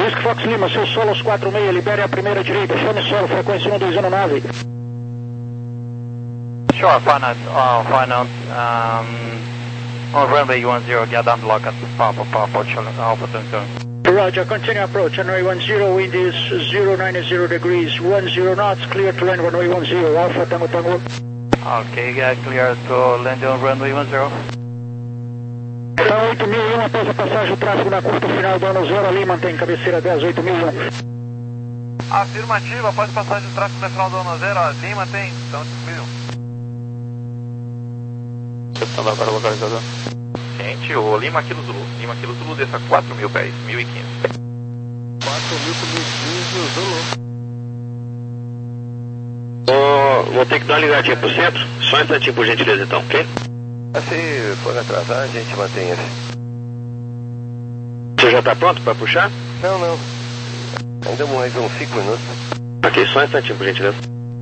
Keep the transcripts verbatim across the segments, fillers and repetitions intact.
Whisky Fox Lima, seu solo aos quatro seis, libere a primeira direita, chame solo, frequência um dois zero nove. Sure, final, uh, final, um, on runway one zero, get down block at Papa, Papa, Alpha twenty-seven. Roger, continue approach, runway one zero, wind is zero nine zero degrees, one zero knots, clear to land runway one zero, Alpha Tango Tango. Okay, get clear to land on runway one zero. Então oito mil e um, após a passagem, o tráfego na curta final do ano zero, ali mantém cabeceira dez, oito mil e um. Afirmativa, após a passagem do tráfego na final do ano zero, ali mantém, então tranquilo. Setembro agora localizador. Gente, o Lima Kilo Zulu, Lima Kilo Zulu desça quatro mil pés, mil e quinze. quatro mil com mil e quinze, Zulu. Oh, vou ter que dar uma ligadinha pro centro, só um instantinho por gentileza então, ok? Se for atrasar, a gente mantém esse. Você já tá pronto para puxar? Não, não. Ainda mais uns cinco minutos. Ok, só um instantinho por gentileza.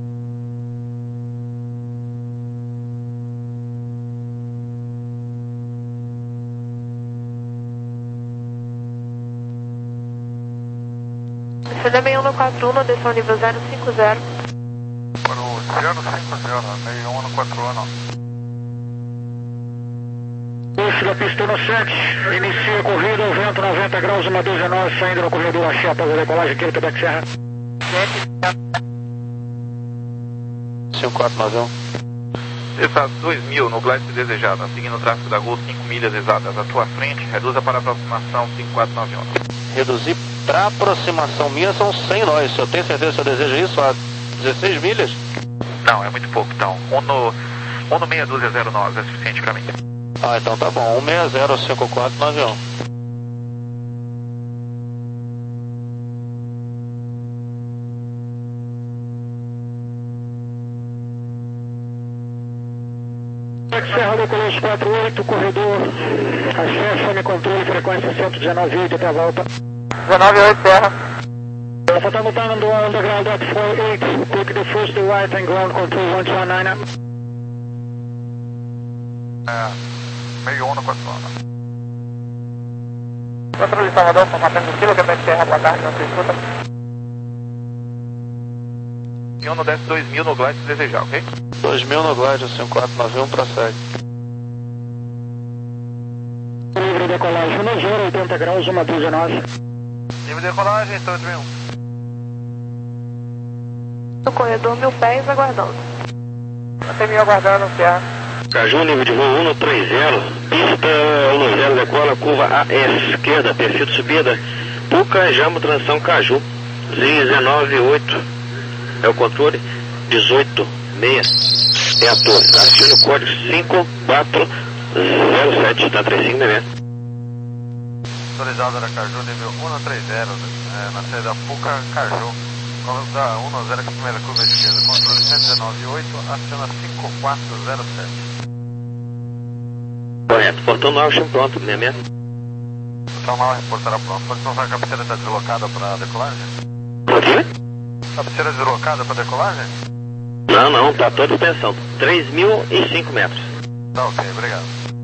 C D B um no quatro um, desceu nível zero cinco zero. Para o zero cinco zero, meio um no quatro um. Puxo da pista no sete, inicia a corrida, o vento noventa graus, uma dezenove, saindo no corredor Axé após a decolagem aqui no Quebec Serra. cinco quatro nove um. Desça dois mil no glide desejado, seguindo o tráfego da Gol cinco milhas exatas à tua frente, reduza para aproximação cinco quatro nove um. Reduzir para aproximação minha são cem nós, eu tenho certeza que eu desejo isso a dezesseis milhas? Não, é muito pouco então, um no, um no meia dúzia zero nove é suficiente para mim. Ah, então tá bom, um seis zero cinco quatro nove um. Serra decolou os quatro oito, corredor Axé, chame controle, frequência cento e dezenove oito até a volta. dezenove oito, Serra. Alpha Tango Tango on the ground at four eight, take the first to right and ground control one two nine. É, meio um no quatro um. Controle de Salvador, formatando o Kilo, Quebec Serra, boa tarde, não se escuta. E um no desce dois mil no glide desejar, ok? dois mil no glide, cinco quatro nove um, prossegue. Livre decolagem no zero, oitenta graus, uma dezenove. Livre decolagem, oito mil. No corredor, mil pés, aguardando. Até mil aguardando, Serra. Caju, nível de voo um no três zero, pista um no zero, decola, curva A S, esquerda, perfil de subida, Puca, Jambo, transição Caju, dezenove oito, é o controle, dezoito seis, é a torre, acione o código cinco quatro zero sete, está trinta e cinco meia. Autorizado da Caju, nível um no três zero, é, na saída Puca, Caju. Da um no zero, que é a primeira curva esquerda, controle cento e dezenove oito, aciona cinco quatro zero sete. Correto, portão nove, chama pronto, meia meia. Então mal reportará pronto. Pode confirmar que a cabeceira está deslocada para decolagem? Aqui? Cabeceira deslocada para decolagem? Não, não, tá toda extensão, três mil e cinco metros. Tá ok, obrigado.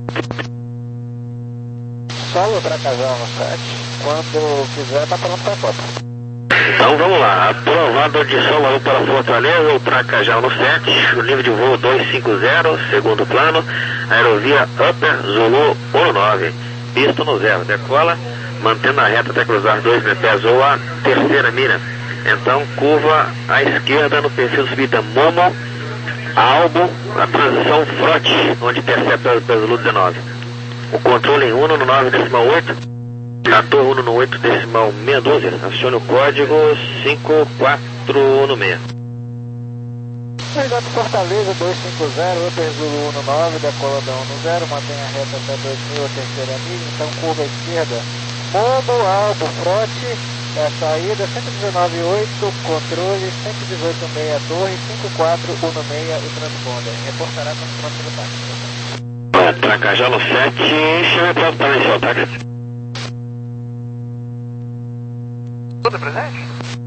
Solo para casal no sete, quando quiser tá pronto para foto. Então vamos lá, aprovado de São Paulo para Fortaleza, o Tracajá no sete, o nível de voo duzentos e cinquenta, segundo plano, aerovia Upper Zulu um nove, pista no zero, decola, mantendo a reta até cruzar dois pés ou a terceira mira. Então curva à esquerda no perfil de subida Momo, Albo, a transição Frote, onde intercepta o Zulu dezenove. O controle em um no nove decimal oito. Ator um no oito decimal meia dúzia, acione o código cinco quatro um seis. Candidato Fortaleza dois cinco zero, Upper Zulu um nove, decola da um no zero, mantém a reta até dois mil, a terceira milha, então curva à esquerda, Momo, Albo, Frote, é a saída, cento e dezenove oito, controle, cento e dezoito meia torre, cinco quatro um seis, o transponder. Reportará com o próximo táxi. Tracajá no sete, chame pronto para iniciar o táxi. Tudo presente?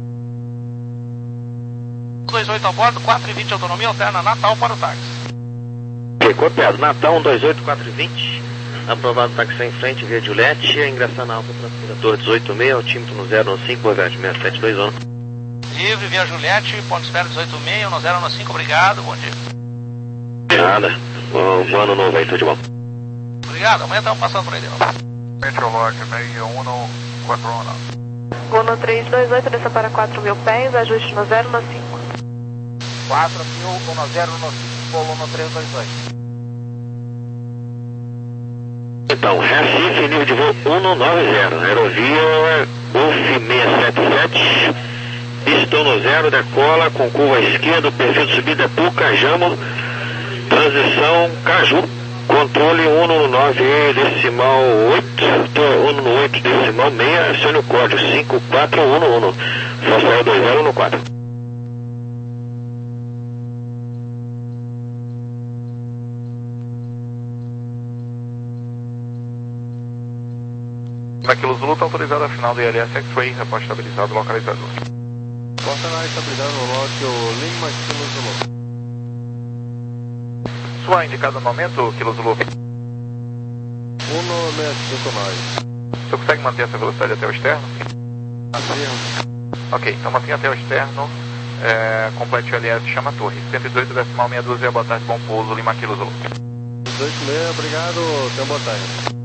dois oito a bordo, quatro e vinte autonomia alterna Natal para o táxi. Ok, copiado. Natal um dois oito quatro vinte, Aprovado táxi em frente, via Juliette, ingressar na alta transportadora dezoito seis, altímetro no zero um cinco, boa viagem, seis sete dois um. Livre, via Juliette, ponto espera dezoito seis, no zero um cinco, obrigado, bom dia. Nada, um ano novo aí, tudo de bom. Obrigado, amanhã estamos passando por aí de novo. Meteorolog seis um quatro um. Gol no três dois oito, desça para quatro mil pés, ajuste no zero no cinco. quatro mil, um zero no cinco, Gol no três dois oito. Então, Recife, nível de voo cento e noventa, aerovia Golf seiscentos e setenta e sete, pistão no zero, decola com curva à esquerda, perfil de subida é Pucajamo, transição Caju, controle cento e nove decimal oito, cento e oito decimal seis, acione o código cinco quatro um um, Fossa dois zero um quatro. Naquilo Zulu está autorizado a final do I L S X-Ray, repórter estabilizado, localizador. Porta na estabilidade no lote, o Lima Kilo Zulu. Sua indicada no momento, Kilo Zulu. um seis cinco nove. Você consegue manter essa velocidade até o externo? Afirmo. Ok, então mantenha até o externo, é, complete o L S, chama a torre. cento e dezoito decimal meia dúzia, boa tarde, bom pouso, Lima Kilo Zulu. dezoito seis, obrigado, tenha boa tarde.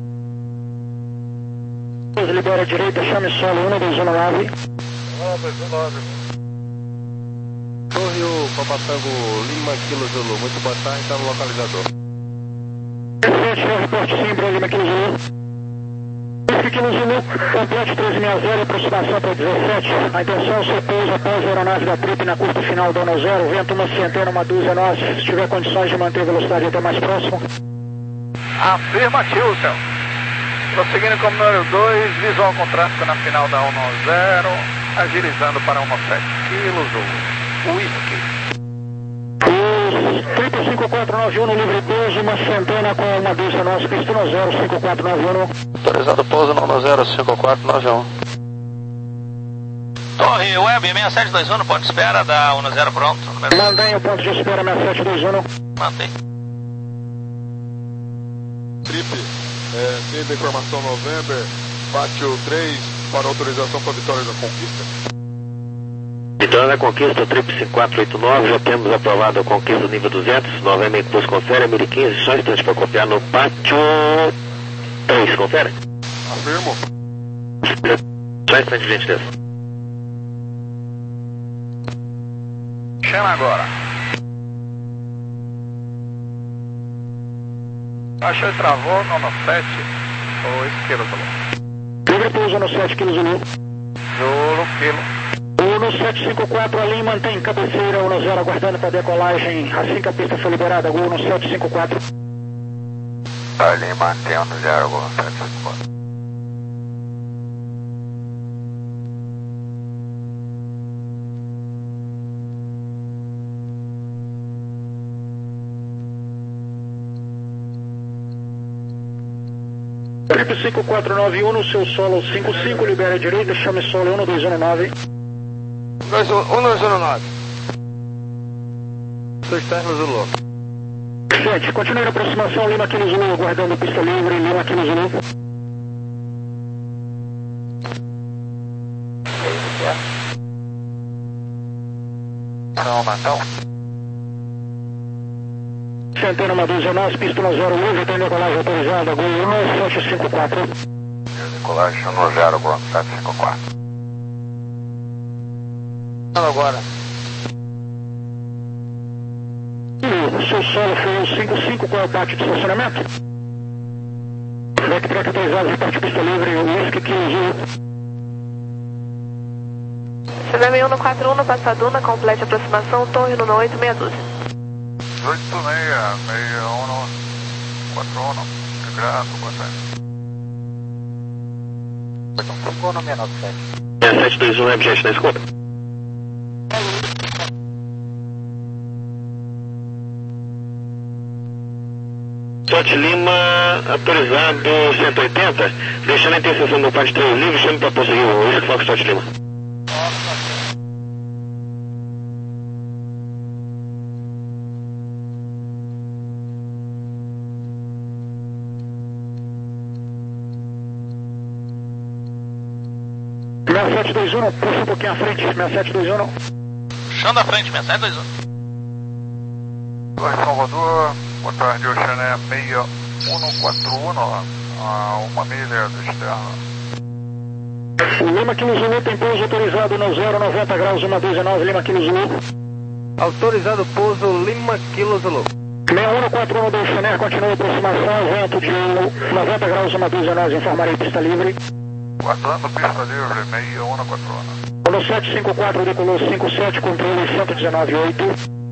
Libera a direita, chame solo um dois um nove. um dois um nove. Torre o Papatango Lima Kilo Zulu, muito boa tarde, está no localizador. dezessete, reporte Simbra, Lima Kilo Zulu. Whisky Kilo Zulu, complete treze sessenta, aproximação para dezessete. A intenção é pouso após a aeronave da trip na curta final do ano zero, vento uma centena, uma dúzia nós, se tiver condições de manter a velocidade até mais próximo. Afirmativo, senhor. Prosseguindo com o número dois, visual com tráfego na final da um zero, agilizando para um sete quilos, o whisky. trinta e cinco quatro nove um no livre doze, uma centena com uma dúzia nossa, pista no zero cinco quatro nove um. Autorizado pouso no um zero cinco quatro nove um. Torre Web seis sete dois um, ponto de espera da um zero pronto. Número... Mantenha o ponto de espera seis sete dois um. Mantém. Trip, é, C da informação November, pátio três, para autorização para vitória da conquista. Vitória da conquista, trip cinco quatro oito nove, já temos aprovado a conquista do nível duzentos, November Plus confere, mil e quinze, só instantes para copiar no pátio três, confere? Afirmo. Só instantes, gentileza. Chama agora. Achou e travou, nono sete, ou esquerda, tá bom. Livre pouso no sete quilos Zulu. Zulu, quilo. Uno sete cinco quatro, ali mantém cabeceira um zero, aguardando para decolagem, assim que a pista for liberada, Uno sete cinco quatro. Ali mantém um zero, Uno sete cinco quatro. Trip cinco quatro nove um, no seu solo cinco cinco, libera a direita, chame solo um dois um nove. um dois um nove. Sou externo Zulu. Gente, continue a aproximação, Lima Kilo Zulu, aguardando pista livre, Lima Kilo Zulu. Não, Matão. Centena uma dúzia nós, pista no zero um, tem decolagem autorizada, Gol um sete cinco quatro. Decolagem no zero, Gol sete cinco quatro. Agora. O seu solo foi o cinco cinco, qual é o pátio de estacionamento? Back track autorizado, reparte pista livre, Whisky Kilo Zulu. C D M um no quatro um, no Passaduna, complete aproximação, torre no oito meia dúzia. oito seis, seis um, quatro um, graças, boa tarde. Ficou no menos sete. seis sete dois um, Webjet na escuta. Sorte Lima, autorizado cento e oitenta, deixando a interseção do pátio três livre, chame para prosseguir o Whisky Fox Sorte Lima. seis sete dois um, puxa um pouquinho à frente, seis sete dois um. Puxando à frente, seis sete dois um. Oi, Salvador, boa tarde, Oceané seis um quatro um, a uma milha do externo. O Lima Kilo Zulu tem pouso autorizado no zero noventa graus, uma dezenove, Lima Kilo Zulu. Autorizado pouso Lima Kilo Zulu. seis um quatro um do Oceané, continua a aproximação, vento de noventa graus, uma dezenove, informarei pista livre. Guardando pista livre, seis um quatro um. No sete cinco quatro, decolou cinco sete, controle cento e dezenove oito.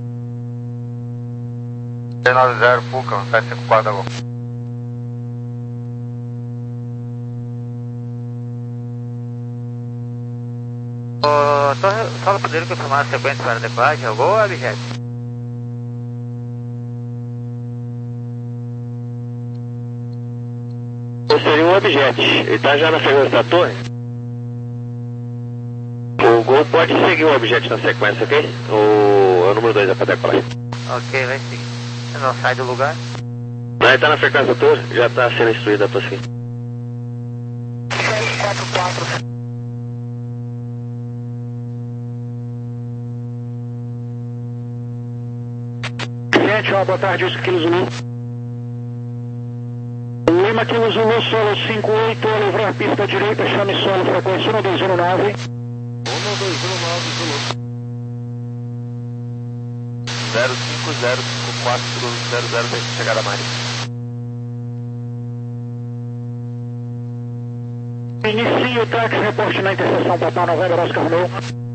seis nove zero, Fuca, sete cinco quatro, agora. Oh, só, só poderia confirmar a sequência para a decolagem, algo, objeto? Seria um objeto. Ele está já na frequência da torre. O Gol pode seguir o objeto na sequência, ok? O, o número dois é para decolar. Ok, vai seguir. Você não sai do lugar? Não, ele está na frequência da torre, já está sendo instruído para seguir. sete quatro quatro. Gente, ó, boa tarde, isso Kilo Zulu. Lima Kilo Zulu, solo cinco oito, a livrar pista direita, chame solo, frequência um dois um nove. um dois um nove Zulu. zero cinco zero cinco quatro zero zero, chegada máxima. Inicie o táxi, reporte na interseção Papa Novembro, Oscar Romeo.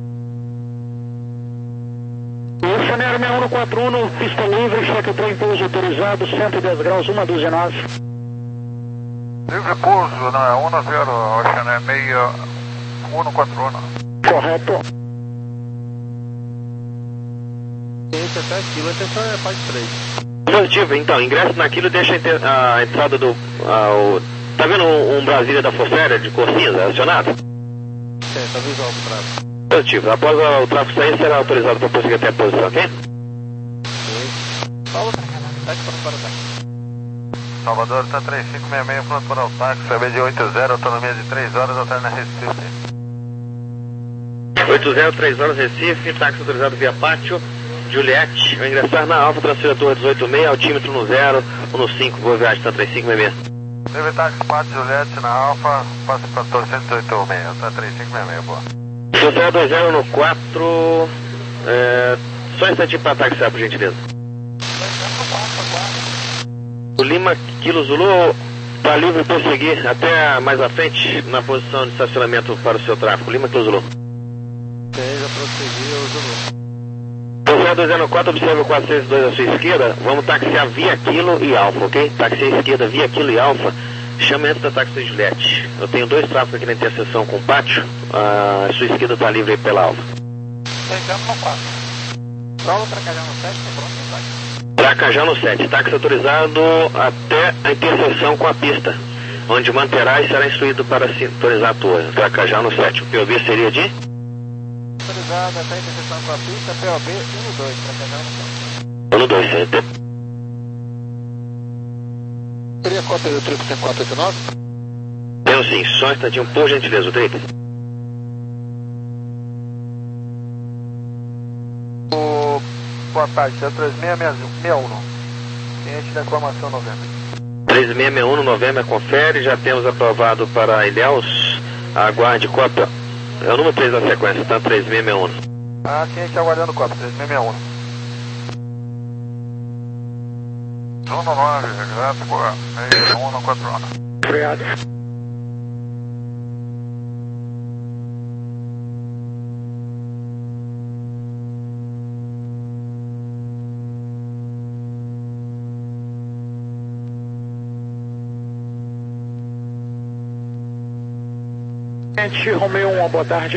Oceaneiro seis um quatro um, pista livre, cheque o trem pouso autorizado, cento e dez graus, uma dezenove. Livre pouso, não é um zero, Oceané seis um quatro um. Correto. dezessete quilos, atenção é parte três. Positivo, então, ingresso naquilo e deixa a entrada do... A, o, tá vendo um, um Brasília da Força Aérea de cor cinza acionado? Sim, tá visual do tráfego. Positivo, após o tráfego sair será autorizado para prosseguir até a posição, ok? Paulo, táxi para para o táxi. Salvador, está três cinco seis seis, pronto para o táxi, C B de oito zero, autonomia de três horas, alterna Recife. oito zero, três horas, Recife, táxi autorizado via pátio, Juliette, ao ingressar na Alfa, transfira torre dezoito seis, altímetro no zero, um no cinco, boa viagem, está três cinco seis seis. Livre táxi, pátio, Juliette, na Alfa, passa para a torre cento e oito seis, está três cinco seis seis, boa. Social dois zero no quatro, é, só um instantinho para taxiar, por gentileza. O Lima Kilo Zulu está livre para seguir até mais à frente na posição de estacionamento para o seu tráfego. Lima Kilo Zulu. Seja prosseguir o Zulu. Social dois zero quatro, observe o quatro seis dois à sua esquerda. Vamos taxiar via Kilo e Alfa, ok? Taxiar à esquerda via Kilo e Alfa. Chama antes da táxi Juliette. Eu tenho dois tráfegos aqui na interseção com o pátio. A sua esquerda está livre aí pela Alfa. Chegamos no quatro. Prova para Cajá no sete, pronto, táxi. Tracajá no sete, táxi autorizado até a interseção com a pista, onde manterá e será instruído para sintonizar a torre. Tracajá no sete, o P O B seria de? Autorizado até a interseção com a pista, P O B um dois, Tracajá no sete. um dois, C T. Teria cópia do triplo C quatro oito nove? Tenho sim, só um instantinho, por gentileza, o triplo. Boa tarde, é três seis seis um. Cliente da reclamação novembro. três seis seis um no novembro, confere, já temos aprovado para Ilhéus, aguarde cópia, é o número três da sequência, tá? três seis seis um. Ah, cliente aguardando cópia, três seis seis um. Zona nove, exato, boa, seis um quatro um. Obrigado. Gente, Romeu um, boa tarde.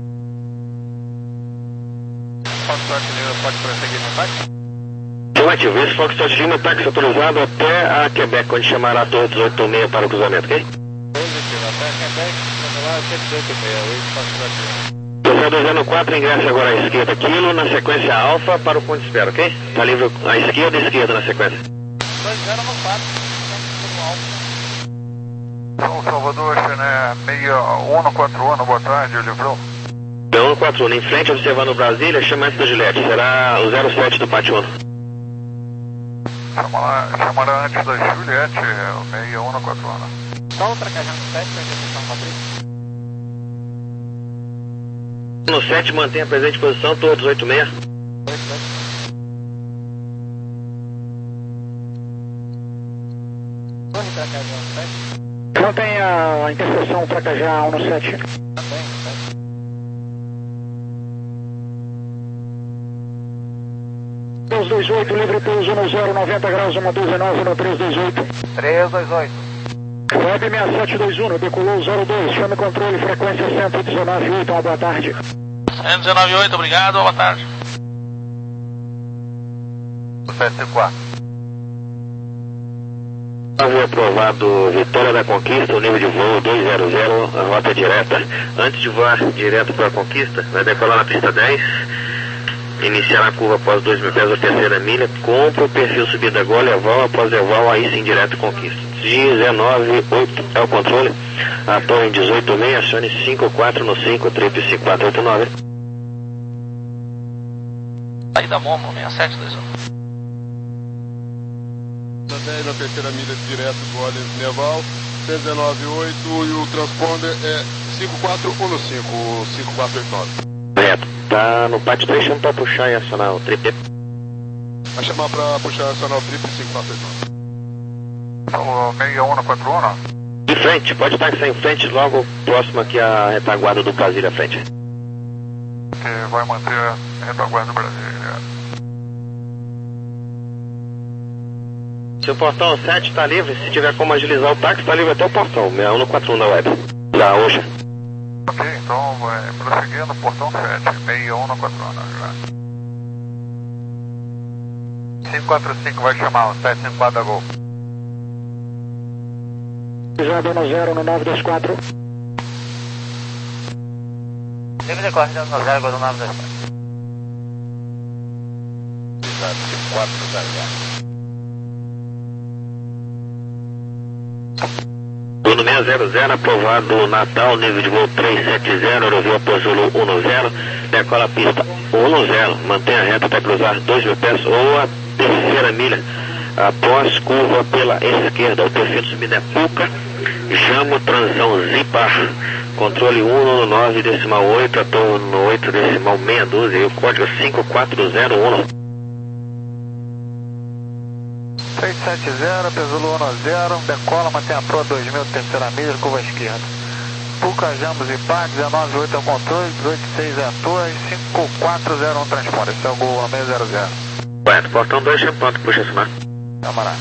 Foxtrot Lima pode prosseguir no táxi? Afirmativo, esse Foxtrot Lima táxi autorizado até a Quebec, onde chamará a torre dezoito seis para o cruzamento, ok? Positivo, até Quebec, lá cento e oito seis, oito Foxtrot Lima. Social dois zero quatro, ingressa agora à esquerda, Kilo, na sequência Alfa para o ponto de espera, ok? Está livre à esquerda e esquerda na sequência. dois zero quatro, São Salvador, né? seis um quatro um, boa tarde, livrou. seis um quatro um, em frente, observando Brasília, chama antes da Juliette, será o zero sete do Pátio um. Chamará, chamará antes da Juliette, o seis um quatro um. Só outra cajão no sete, para interseção Patrícia. No sete, mantenha a presente posição, todos oito seis. Torre Tracajá no sete. Mantenha a interseção Tracajá um no sete. Também, no sete. três dois oito, livre pouso no zero, noventa graus, um doze nove no três dois oito. três dois oito. Web seis sete dois um, decolou zero dois, chame controle, frequência cento e dezenove oito, uma boa tarde. cento e dezenove oito, obrigado, boa tarde. sete quatro. Havia aprovado Vitória da Conquista, o nível de voo dois zero zero, a rota direta. Antes de voar direto para a Conquista, vai decolar na pista dez, iniciar a curva após dois mil pés da terceira milha, compra o perfil subida gole, aval após eval, aí sim direto Conquista. dezenove oito é o controle, a torre dezoito seis, acione cinco quatro no cinco, trip cinco quatro oito nove. Saída Momo, seis sete dois um. dez na terceira milha direto do Orleans Neval, cento e dezenove oito e o transponder é cinco quatro um no cinco, cinco quatro oito nove. Correto, tá no pátio três, chama para puxar e acionar o trip. Vai chamar para puxar acionar o trip cinco quatro oito nove. O seis um quatro um. De frente, pode estar em frente, logo próximo aqui à retaguarda do Brasília à frente. Que vai manter a retaguarda do Brasília. Se o portão sete está livre, se tiver como agilizar o táxi, está livre até o portão, seis um quatro um da web, da Oxa. Ok, então vai prosseguindo, portão sete, seis um quatro um. cinco quatro cinco vai chamar o sete cinco quatro da Gol. Pisado no zero no nove dois quatro. Livre decorre no zero, gol do nove dois quatro. Exato, cinco quatro da H. Tudo seis zero zero, aprovado Natal, nível de voo três sete zero, aerovia Pozolo um zero, decola a pista um zero, mantenha a reta até cruzar dois mil pés ou a terceira milha, após curva pela esquerda, o perfil de subida é Puca, Jamo, transição Zipar, controle um no nove decimal oito, a torre no oito decimal seis doze e o código cinco quatro zero um. seis sete zero, Pesulo um zero, decola, mantém a proa dois mil, terceira milha, curva esquerda. Puca, Jambos e Par, dezenove oito é o controle, dezoito seis é a torre, cinco quatro zero um transponder. Esse é o Gol seis zero zero. Correto, portão dois, pronto, puxa assinar. Camarada.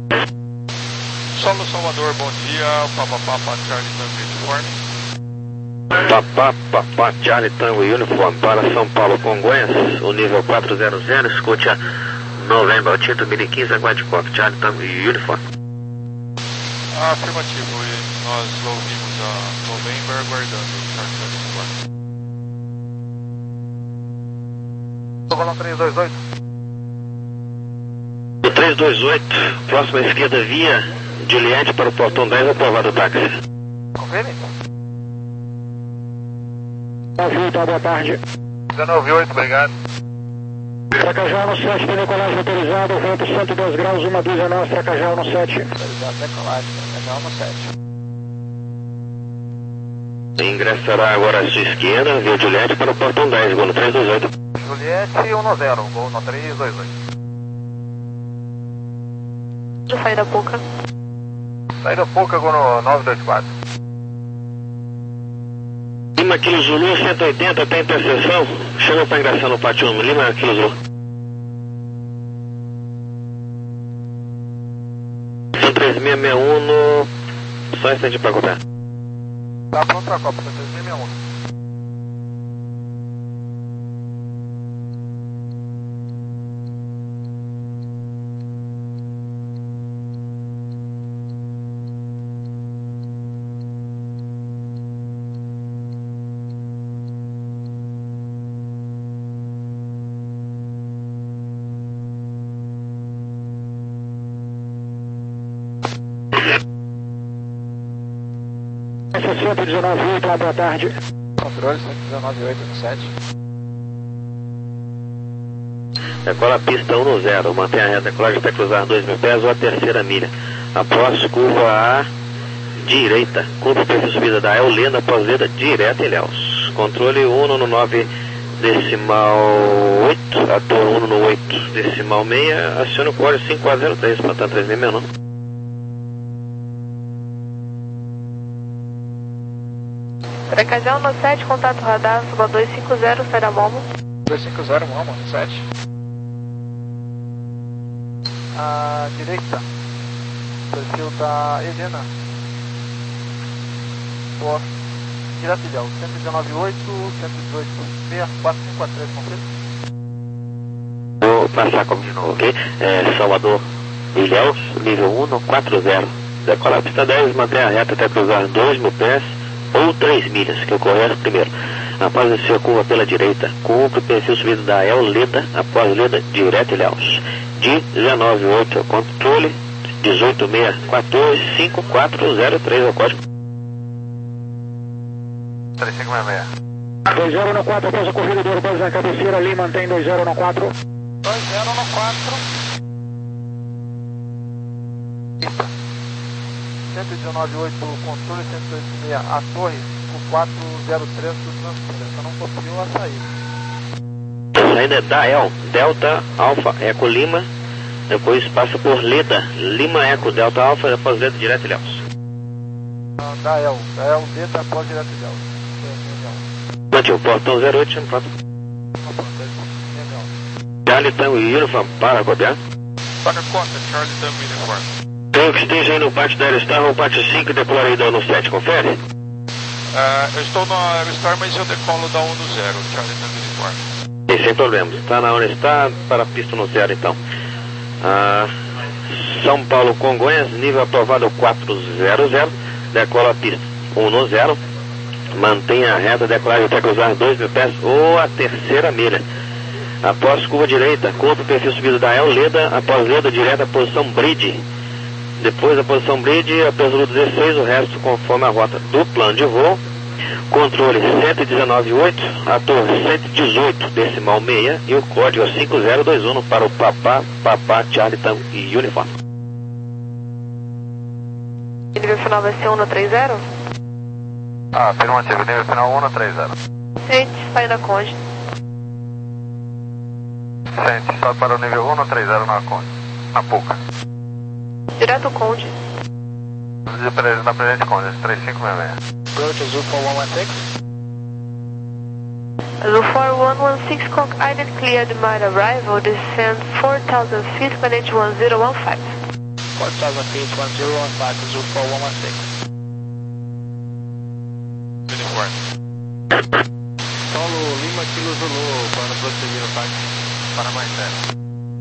Solo Salvador, bom dia, Papa Papa Charlie Tango Uniforme. Papá, papá, Charlie Tango Uniforme para São Paulo, Congonhas, o nível quatro zero zero, escute a Novembro, Tinto mil e quinze, aguarde cop, Charlie Tango Uniforme. Afirmativo, e nós ouvimos a November aguardando o Charlie Tango Uniforme. Tubarão três dois oito. O três dois oito, próxima esquerda via Juliette para o portão dez, aprovado o táxi. Confere? nove oito, uma boa tarde. dezenove oito, obrigado. Tracajá no sete, tem decolagem autorizada, vento cento e dois graus, uma dúzia nós, Tracajá no sete. Autorizado decolagem, Tracajá no sete. Ingressará agora à sua esquerda, via Juliette para o portão dez, gol no três dois oito. Juliette um zero, Gol no três dois oito. De saída pouca. Saída pouca, Gol no nove dois quatro. Lima Kilo Zulu cento e oitenta, tem interseção, chama para ingressar no pátio um, Lima Kilo Zulu. São três seis seis um no... só instante para acompanhar. Tá pronto pra Copa, três seis seis um. cento e dezenove oito, uma boa tarde. Controle cento e dezenove oito no sete. Decola a pista um no zero, mantém a reta decolagem até cruzar dois mil pés ou a terceira milha. Após curva A direita, curva perfil subida da Eulena, após leda direta Ilhéus. Controle um no nove decimal oito, ator um no oito decimal seis, acione o código cinco quatro zero três, plantando três seis seis nove. Precajão no sete, contato radar, suba dois cinco zero, sai da Momo. dois cinco zero, Momo, no sete. À direita, perfil da Helena. Por direto ideal, cento e dezenove oito, cento e dezoito, seis quatro cinco quatro três, confirma. Vou passar como de novo, ok? É, Salvador, Ilhéus, nível um no quatro zero. Decola a pista dez, mantém a reta até cruzar dois mil pés ou três milhas, que ocorre primeiro. Após descer a curva pela direita, cumpre o perfil subido da Euleda, após leda direto Ilhéus. De dezenove oito, controle dezoito seis quatorze cinco quatro zero três, é o código. três cinco seis seis. dois zero no quatro, após a corrida do Urbano na cabeceira ali, mantém dois zero no quatro. dois zero no quatro. cento e dezenove oito, controle cento e oito seis, a torre, cinco quatro zero três do transponder. Só não conseguiu a saída. A saída é da El, Delta Alfa Eco Lima, depois passa por Leda, Lima Eco Delta Alfa, após leda direto Ilhéus. Da El, da El, Leda após direto Ilhéus. Mantive o portão zero oito, pronto. Charlie Tango e Uniform para copiar. Paga conta, Charlie Tango e Uniform. Tenho que esteja aí no pátio da Aerostar ou pátio cinco, decola aí da no sete, confere? Uh, eu estou no Aerostar, mas eu decolo da um no zero, Charlie Tango e Uniform. E sem problemas. Está na Aerostar para a pista no zero então. Ah, São Paulo Congonhas, nível aprovado quatro zero zero, decola a pista um no zero, mantenha a reta decolagem até cruzar dois mil pés ou a terceira milha. Após curva direita, cumpre o perfil subido da Euleda, após leda direta, posição bridge. Depois da posição bridge, após o dezesseis, o resto conforme a rota do plano de voo. Controle cento e dezenove oito, ator cento e dezoito decimal seis e o código é cinco zero dois um para o Papá, Papá, Charlie Tango e Uniform. Nível final vai ser um no três zero? Ah, afirmativo, nível final um no três zero. Sente, sai da Conde. Sente, sobe para o nível um no três zero na Conde, na Puca. Direto Conde. Na presente Conde, três cinco seis seis. Approach Azul four one one six. Azul four one one six, Conk Island cleared my arrival, descend four thousand feet, manage one zero one five. four thousand feet, one zero one five, Azul four one one six. Uniform. Paulo Lima, Kilo Zulu, para prosseguir o táxi. Para mais zero.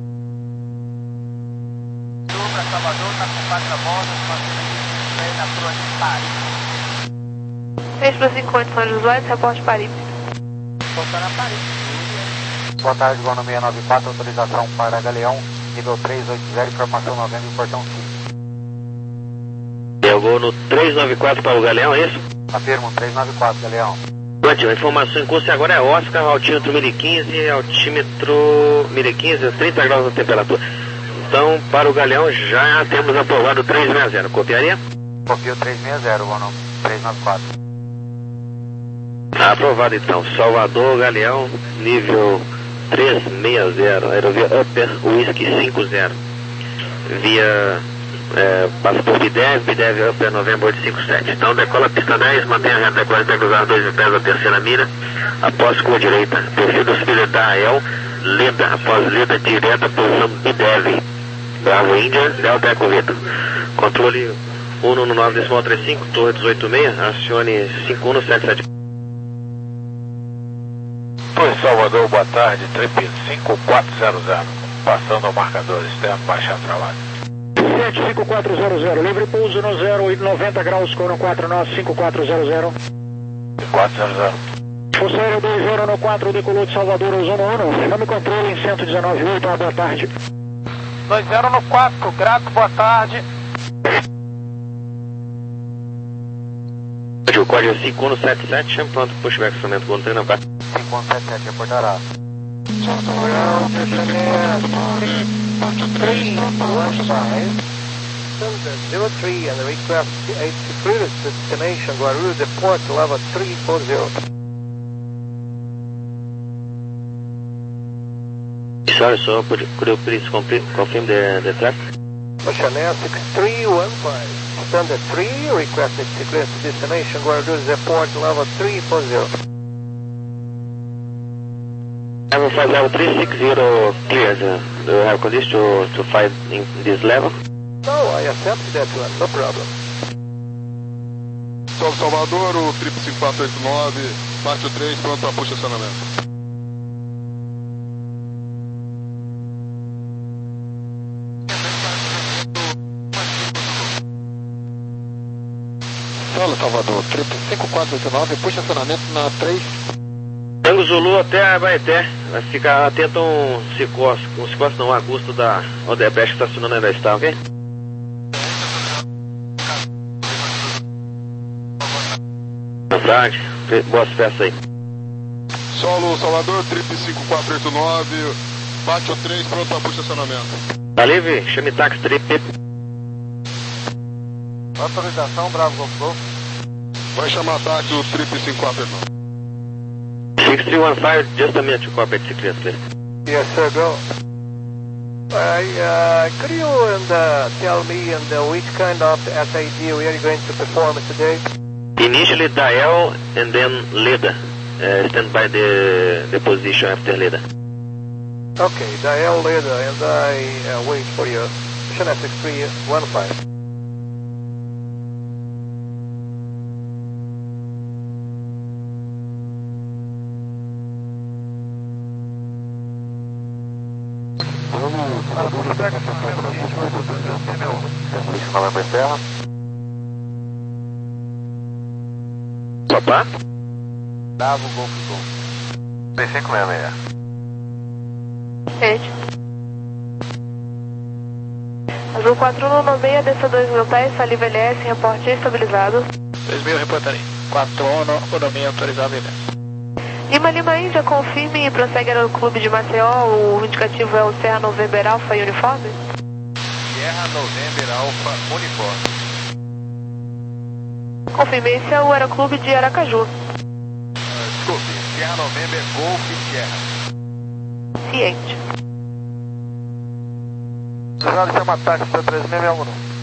Para Salvador, está com quatro voltas, mantendo na curva de Paris. três para cinco condições usuários, reporte Paris. Voltando a Paris. Boa tarde, Gono seis nove quatro, autorização para Galeão, nível três oito zero, informação novembro, portão cinco. Eu vou no trezentos e noventa e quatro para o Galeão, é isso? Afirmo, trezentos e noventa e quatro, Galeão. Ótimo, a informação em curso agora é Oscar, altímetro mil e quinze, altímetro mil e quinze, trinta graus de temperatura. Então, para o Galeão já temos aprovado trezentos e sessenta, copiaria? Copio trezentos e sessenta, Gono trezentos e noventa e quatro. Aprovado então, Salvador, Galeão, nível trezentos e sessenta, aerovia Upper, Whisky cinco zero. Via, é, passa por Bidev, Bidev Upper, novembro oito cinco sete. Então decola a pista dez, mantém a reta decolagem até cruzar dois mil pés da terceira milha, após curva direita, perfil da subida da A E L, leda, após leda direta, posição Bidev. Bravo Índia, Delta Eco Vitor. Controle um no nove decimal trinta e cinco, torre dezoito seis, acione cinco um no sete sete. Oi, Salvador, boa tarde, Trip cinco quatro zero zero, passando ao marcador externo, baixando trabalho. sete cinco quatro zero zero, livre pouso no zero e noventa graus, coro quatro nove cinco quatro zero zero. quatro zero zero. Força Aérea dois zero no quatro, decolou de Salvador, Ozono um, nome controle em cento e dezenove oito, boa tarde. dois zero no quatro, grato, boa tarde. código cinco um sete sete, chama pronto, pushback, instrumento, Gol no três não quatro. cinco um sete sete, reportará. zero three and the request eight clearance destination Guarulhos Deport level three four zero. Sorry, so could, could you please complete, confirm the, the traffic? Ocean Air six three one five, standard three, requested clearance destination Guarulhos Deport level three four zero. Level five level three six zero cleared. Uh, do you have conditions to, to find in this level? No, I accept that one, no problem. Solo Salvador, o triple cinco quatro oito nove, parte o três, pronto para puxa acionamento. Solo Salvador, triple cinco quatro oito nove, puxa acionamento na três. Tango Zulu até Abaeté, vai ficar atento a um Cicos, um Cicos não, um Augusto da Odebrecht que está acionando ainda está, ok? Boa tarde, boas festas aí. Solo Salvador, triple cinco quatro oito nove, bate o três, pronto para puxa acionamento. Tá livre? Chame táxi trip. Autorização, Bravo Golf Golf. Vai chamar táxi o triple cinco quatro oito nove. six three one five, just a minute to copy it, please. Yes, sir, go. Uh, uh, could you and, uh, tell me and, uh, which kind of S A D we are going to perform today? Initially Dial and then Leda. Uh, stand by the, the position after Leda. Okay, Dial Leda, and I uh, wait for you. Ocean six three one five. Novembro Serra. Opa. Bravo Golf Golf. três cinco seis seis. Gente. Azul quatro um nove seis, desça dois mil pés, saliva L S, reporte estabilizado. dois mil, reportarei. quatro um nove seis, autorizado, beleza. Lima Lima Índia, confirme e prossegue no clube de Maceió, o indicativo é o Serra November Alpha Uniforme? Serra November Alpha Uniforme. Confirme, esse é o Aeroclube de Aracaju. Uh, desculpe, Serra November Golf Serra. Ciente. Jornal chama táxi para três seis seis um.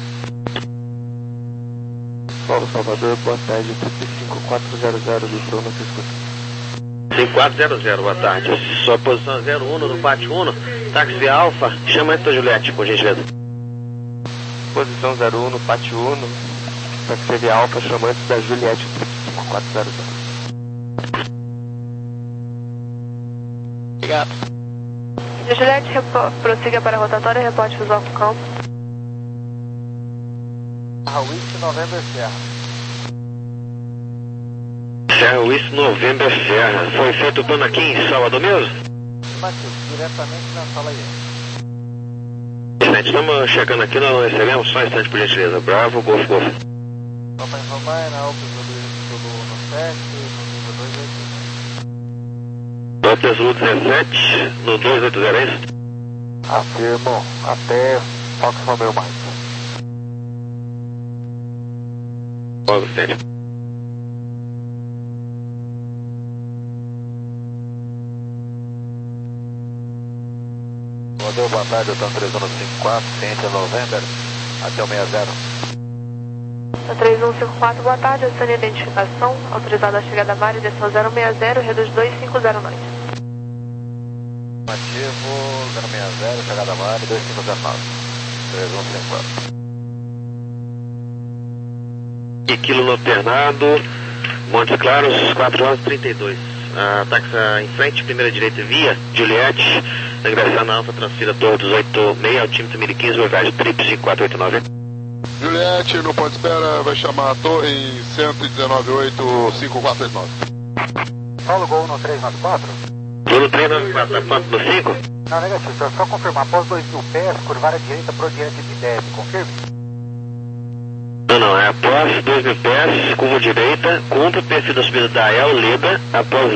Paulo Salvador, boa tarde, cinco quatro zero zero do Bruno, se escuta. cinco quatro zero zero, boa tarde. Sua posição zero um no pátio um, táxi Alfa, chama antes da Juliette, por gentileza. Posição zero um no pátio um, táxi Alfa, chama antes da Juliette, cinco quatro zero zero. Obrigado. Juliette, prossiga para a rotatória, reporte visual com campo. West November Serra. Serra West November Serra. Foi feito o plano aqui em Salvador mesmo? Matheus, diretamente na sala aí. Excelente, estamos chegando aqui, nós não recebemos, só um instante por gentileza. Bravo, Golf, Golf. Papai Romai, na Alpes Zulu no sete, no nível dois oito zero. Alpes Zulu dezessete, no dois oito zero, é isso? Afirmo, até Fox Romeo mais. Logo, excelente. Rodou, boa tarde, eu estou três um cinco quatro, ciência November, até o sessenta. três um cinco quatro, boa tarde, acione a identificação, autorizada a chegada à área, desceu zero sessenta, reduz dois cinco zero nove. Ativo, zero sessenta, chegada à área, dois cinco zero nove, três um cinco quatro. E quilo no alternado, Montes Claros, quatro horas e trinta e dois. A taxa em frente, primeira direita via, Juliette, ingressar na Alfa, transfira torre dezoito seis, altímetro mil e quinze, velocidade triple cinco quatro oito nove. Juliette, no ponto de espera, vai chamar a torre em cento e dezenove oito cinco quatro oito nove. Paulo Gol no três nove quatro? Tudo três nove quatro, tá pronto no cinco? Não, negativo, só, só confirmar, após dois mil pés, curvar à direita, pro diante de dez, confirme? Não, não, é após dois mil pés, curva direita, cumpre o perfil da subida da El Leda, após